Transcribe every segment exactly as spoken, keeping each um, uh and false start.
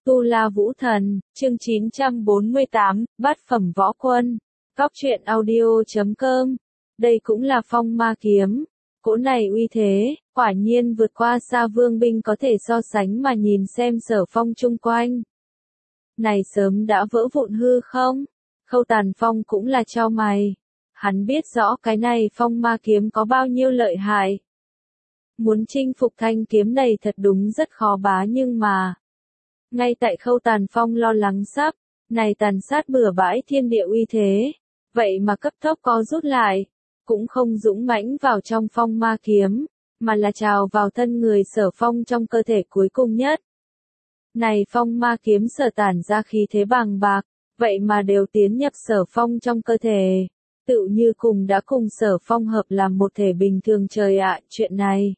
Tu La Vũ Thần, chương chín trăm bốn mươi tám, Bát Phẩm Võ Quân. Góc truyện audio chấm com. Đây cũng là phong ma kiếm. Cỗ này uy thế, quả nhiên vượt qua xa vương binh có thể so sánh mà nhìn xem Sở Phong chung quanh. Này sớm đã vỡ vụn hư không? Khâu Tàn Phong cũng là chau mày. Hắn biết rõ cái này phong ma kiếm có bao nhiêu lợi hại. Muốn chinh phục thanh kiếm này thật đúng rất khó bá nhưng mà. Ngay tại Khâu Tàn Phong lo lắng sắp, này tàn sát bừa bãi thiên địa uy thế, vậy mà cấp tốc có rút lại, cũng không dũng mãnh vào trong phong ma kiếm, mà là trào vào thân người Sở Phong trong cơ thể cuối cùng nhất. Này phong ma kiếm sở tản ra khí thế bàng bạc, vậy mà đều tiến nhập Sở Phong trong cơ thể, tự như cùng đã cùng Sở Phong hợp làm một thể bình thường trời ạ, chuyện này.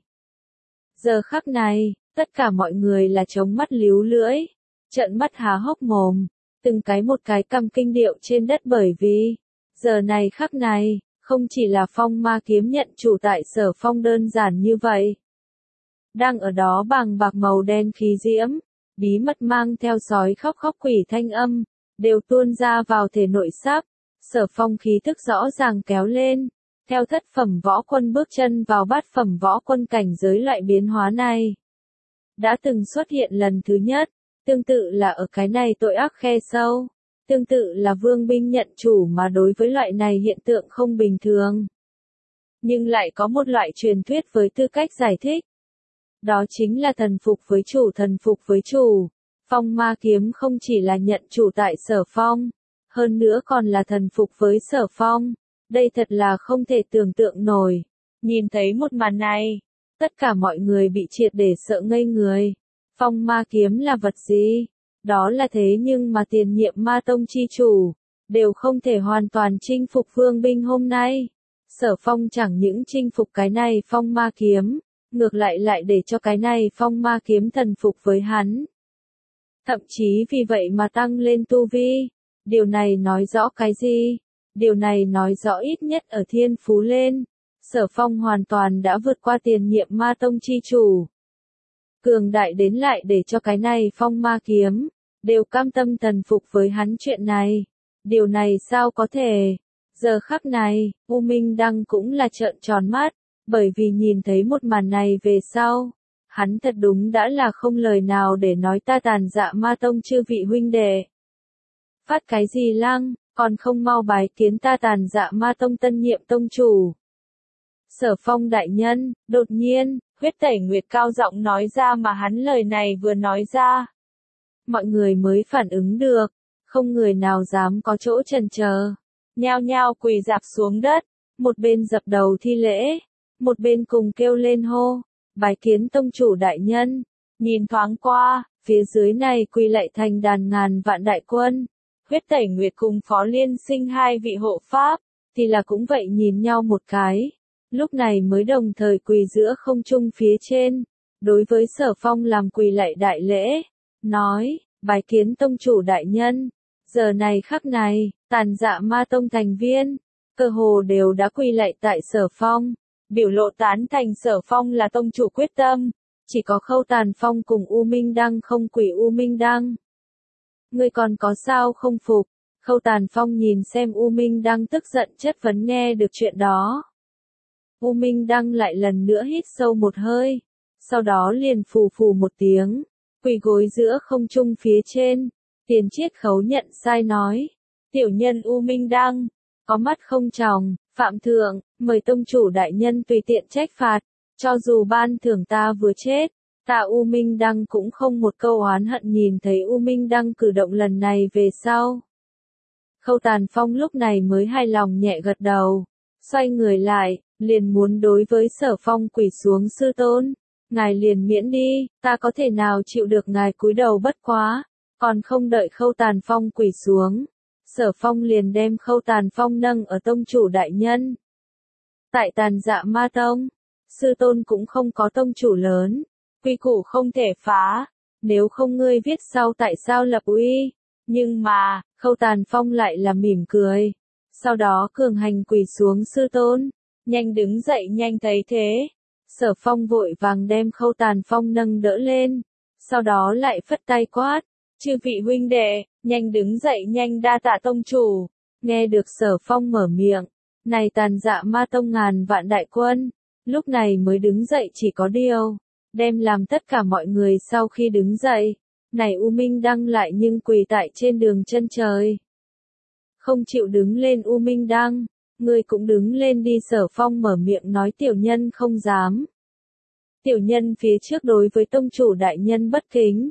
Giờ khắc này, tất cả mọi người là trống mắt líu lưỡi, trợn mắt há hốc mồm, từng cái một cái căm kinh điệu trên đất bởi vì, giờ này khắc này, không chỉ là phong ma kiếm nhận chủ tại Sở Phong đơn giản như vậy. Đang ở đó bàng bạc màu đen khí diễm, bí mật mang theo sói khóc khóc quỷ thanh âm, đều tuôn ra vào thể nội sắp, Sở Phong khí thức rõ ràng kéo lên. Theo thất phẩm võ quân bước chân vào bát phẩm võ quân cảnh giới loại biến hóa này. Đã từng xuất hiện lần thứ nhất, tương tự là ở cái này tội ác khe sâu, tương tự là vương binh nhận chủ mà đối với loại này hiện tượng không bình thường. Nhưng lại có một loại truyền thuyết với tư cách giải thích. Đó chính là thần phục với chủ thần phục với chủ. Phong ma kiếm không chỉ là nhận chủ tại Sở Phong, hơn nữa còn là thần phục với Sở Phong. Đây thật là không thể tưởng tượng nổi. Nhìn thấy một màn này, tất cả mọi người bị triệt để sợ ngây người. Phong ma kiếm là vật gì? Đó là thế nhưng mà tiền nhiệm ma tông chi chủ, đều không thể hoàn toàn chinh phục vương binh hôm nay. Sở Phong chẳng những chinh phục cái này phong ma kiếm, ngược lại lại để cho cái này phong ma kiếm thần phục với hắn. Thậm chí vì vậy mà tăng lên tu vi. Điều này nói rõ cái gì? Điều này nói rõ ít nhất ở thiên phú lên, Sở Phong hoàn toàn đã vượt qua tiền nhiệm ma tông chi chủ. Cường đại đến lại để cho cái này phong ma kiếm, đều cam tâm thần phục với hắn chuyện này. Điều này sao có thể? Giờ khắc này, U Minh Đăng cũng là trợn tròn mắt, bởi vì nhìn thấy một màn này về sau. Hắn thật đúng đã là không lời nào để nói ta tàn dạ ma tông chư vị huynh đệ. Phát cái gì lăng? Còn không mau bái kiến ta tàn dạ ma tông tân nhiệm tông chủ. Sở Phong đại nhân, đột nhiên, huyết tẩy nguyệt cao giọng nói ra mà hắn lời này vừa nói ra. Mọi người mới phản ứng được, không người nào dám có chỗ chần chờ. Nhao nhao quỳ rạp xuống đất, một bên dập đầu thi lễ, một bên cùng kêu lên hô, bái kiến tông chủ đại nhân. Nhìn thoáng qua, phía dưới này quỳ lạy thành đàn ngàn vạn đại quân. Huyết tẩy nguyệt cùng Phó Liên Sinh hai vị hộ pháp, thì là cũng vậy nhìn nhau một cái. Lúc này mới đồng thời quỳ giữa không trung phía trên, đối với Sở Phong làm quỳ lạy đại lễ, nói, bái kiến tông chủ đại nhân. Giờ này khắc này, tàn dạ ma tông thành viên, cơ hồ đều đã quỳ lạy tại Sở Phong, biểu lộ tán thành Sở Phong là tông chủ quyết tâm, chỉ có Khâu Tàn Phong cùng U Minh Đăng không quỳ U Minh Đăng. Ngươi còn có sao không phục? Khâu Tàn Phong nhìn xem U Minh Đăng tức giận chất vấn nghe được chuyện đó. U Minh Đăng lại lần nữa hít sâu một hơi, sau đó liền phù phù một tiếng, quỳ gối giữa không trung phía trên, tiền chiết khấu nhận sai nói. Tiểu nhân U Minh Đăng, có mắt không tròng, phạm thượng, mời tông chủ đại nhân tùy tiện trách phạt, cho dù ban thưởng ta vừa chết. Ta U Minh Đăng cũng không một câu oán hận nhìn thấy U Minh Đăng cử động lần này về sau. Khâu Tàn Phong lúc này mới hài lòng nhẹ gật đầu, xoay người lại, liền muốn đối với Sở Phong quỳ xuống sư tôn. Ngài liền miễn đi, ta có thể nào chịu được ngài cúi đầu bất quá, còn không đợi Khâu Tàn Phong quỳ xuống. Sở Phong liền đem Khâu Tàn Phong nâng ở tông chủ đại nhân. Tại tàn dạ ma tông, sư tôn cũng không có tông chủ lớn. Quy củ không thể phá, nếu không ngươi viết sau tại sao lập uy. Nhưng mà, Khâu Tàn Phong lại là mỉm cười. Sau đó cường hành quỳ xuống sư tôn, nhanh đứng dậy nhanh thấy thế. Sở Phong vội vàng đem Khâu Tàn Phong nâng đỡ lên, sau đó lại phất tay quát, Chư vị huynh đệ, nhanh đứng dậy, nhanh đa tạ tông chủ. Nghe được Sở Phong mở miệng, này Tàn Dạ Ma Tông ngàn vạn đại quân, lúc này mới đứng dậy, chỉ có điều, đem làm tất cả mọi người sau khi đứng dậy, này U Minh Đăng lại nhưng quỳ tại trên đường chân trời. Không chịu đứng lên. U Minh Đăng, ngươi cũng đứng lên đi. Sở Phong mở miệng nói, tiểu nhân không dám. Tiểu nhân phía trước đối với tông chủ đại nhân bất kính,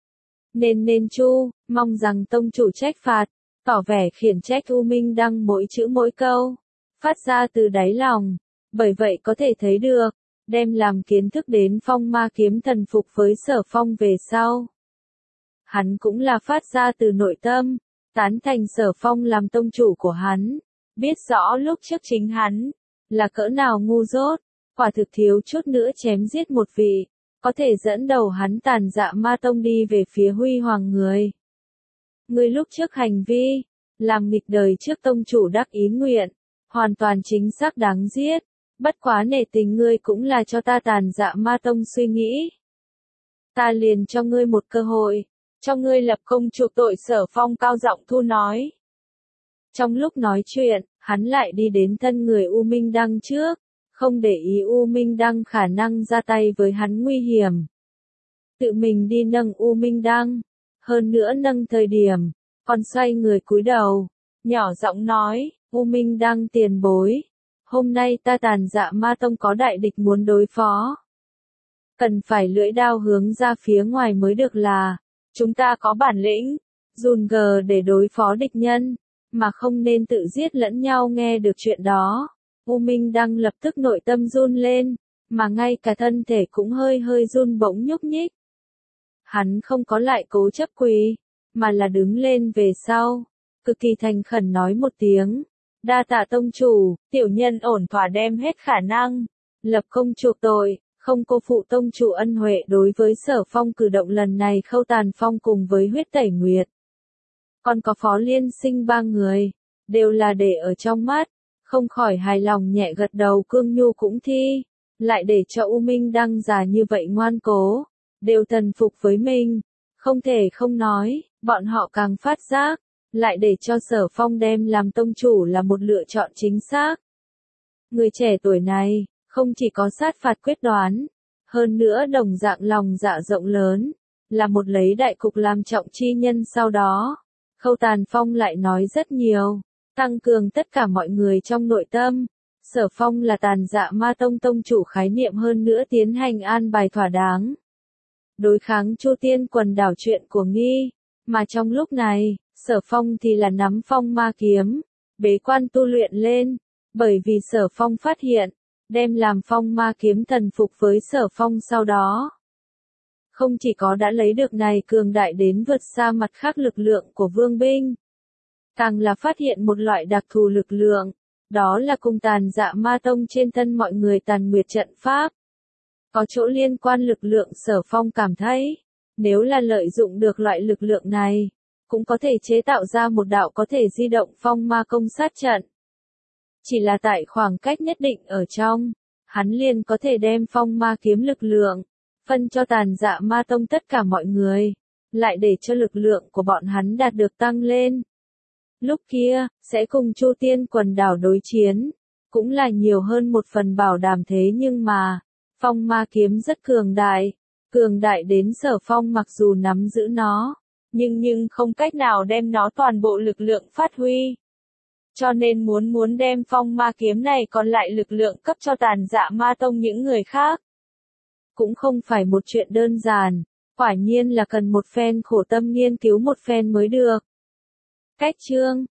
nên nên chu, mong rằng tông chủ trách phạt, tỏ vẻ khiển trách. U Minh Đăng mỗi chữ mỗi câu, phát ra từ đáy lòng, bởi vậy có thể thấy được, đem làm kiến thức đến phong ma kiếm thần phục với Sở Phong về sau. Hắn cũng là phát ra từ nội tâm, tán thành Sở Phong làm tông chủ của hắn, biết rõ lúc trước chính hắn, là cỡ nào ngu dốt, quả thực thiếu chút nữa chém giết một vị, có thể dẫn đầu hắn Tàn Dạ Ma Tông đi về phía huy hoàng người. Người lúc trước hành vi, làm nghịch đời trước tông chủ đắc ý nguyện, hoàn toàn chính xác đáng giết, bất quá nể tình ngươi cũng là cho ta Tàn Dạ Ma Tông suy nghĩ. Ta liền cho ngươi một cơ hội, cho ngươi lập công chuộc tội. Sở Phong cao giọng thu nói. Trong lúc nói chuyện, hắn lại đi đến thân người U Minh Đăng trước, không để ý U Minh Đăng khả năng ra tay với hắn nguy hiểm. Tự mình đi nâng U Minh Đăng, hơn nữa nâng thời điểm, còn xoay người cúi đầu, nhỏ giọng nói, U Minh Đăng tiền bối, hôm nay ta Tàn Dạ Ma Tông có đại địch muốn đối phó. Cần phải lưỡi đao hướng ra phía ngoài mới được là, chúng ta có bản lĩnh, dùn gờ để đối phó địch nhân, mà không nên tự giết lẫn nhau. Nghe được chuyện đó, U Minh Đăng lập tức nội tâm run lên, mà ngay cả thân thể cũng hơi hơi run bỗng nhúc nhích. Hắn không có lại cố chấp quỳ, mà là đứng lên về sau, cực kỳ thành khẩn nói một tiếng, đa tạ tông chủ, tiểu nhân ổn thỏa đem hết khả năng, lập công chuộc tội, không cô phụ tông chủ ân huệ. Đối với Sở Phong cử động lần này, Khâu Tàn Phong cùng với Huyết Tẩy Nguyệt, còn có Phó Liên Sinh ba người, đều là để ở trong mắt, không khỏi hài lòng nhẹ gật đầu. Cương Nhu cũng thi, lại để cho U Minh Đăng già như vậy ngoan cố, đều thần phục với mình, không thể không nói, bọn họ càng phát giác, lại để cho Sở Phong đem làm tông chủ là một lựa chọn chính xác. Người trẻ tuổi này, không chỉ có sát phạt quyết đoán, hơn nữa đồng dạng lòng dạ rộng lớn, là một lấy đại cục làm trọng chi nhân. Sau đó, Khâu Tàn Phong lại nói rất nhiều, tăng cường tất cả mọi người trong nội tâm. Sở Phong là Tàn Dạ Ma Tông tông chủ khái niệm, hơn nữa tiến hành an bài thỏa đáng, đối kháng Chu Tiên quần đảo chuyện của nghi, mà trong lúc này, Sở Phong thì là nắm phong ma kiếm, bế quan tu luyện lên, bởi vì Sở Phong phát hiện, đem làm phong ma kiếm thần phục với Sở Phong sau đó, không chỉ có đã lấy được này cường đại đến vượt xa mặt khác lực lượng của vương binh, càng là phát hiện một loại đặc thù lực lượng, đó là cùng Tàn Dạ Ma Tông trên thân mọi người Tàn Nguyệt trận pháp. Có chỗ liên quan lực lượng. Sở Phong cảm thấy, nếu là lợi dụng được loại lực lượng này, cũng có thể chế tạo ra một đạo có thể di động phong ma công sát trận. Chỉ là tại khoảng cách nhất định ở trong, hắn liền có thể đem phong ma kiếm lực lượng, phân cho Tàn Dạ Ma Tông tất cả mọi người, lại để cho lực lượng của bọn hắn đạt được tăng lên. Lúc kia, sẽ cùng Chu Tiên quần đảo đối chiến, cũng là nhiều hơn một phần bảo đảm. Thế nhưng mà, phong ma kiếm rất cường đại, cường đại đến Sở Phong mặc dù nắm giữ nó, nhưng nhưng không cách nào đem nó toàn bộ lực lượng phát huy. Cho nên muốn muốn đem phong ma kiếm này còn lại lực lượng cấp cho Tàn Dạ Ma Tông những người khác, cũng không phải một chuyện đơn giản, quả nhiên là cần một phen khổ tâm nghiên cứu một phen mới được. Cách chương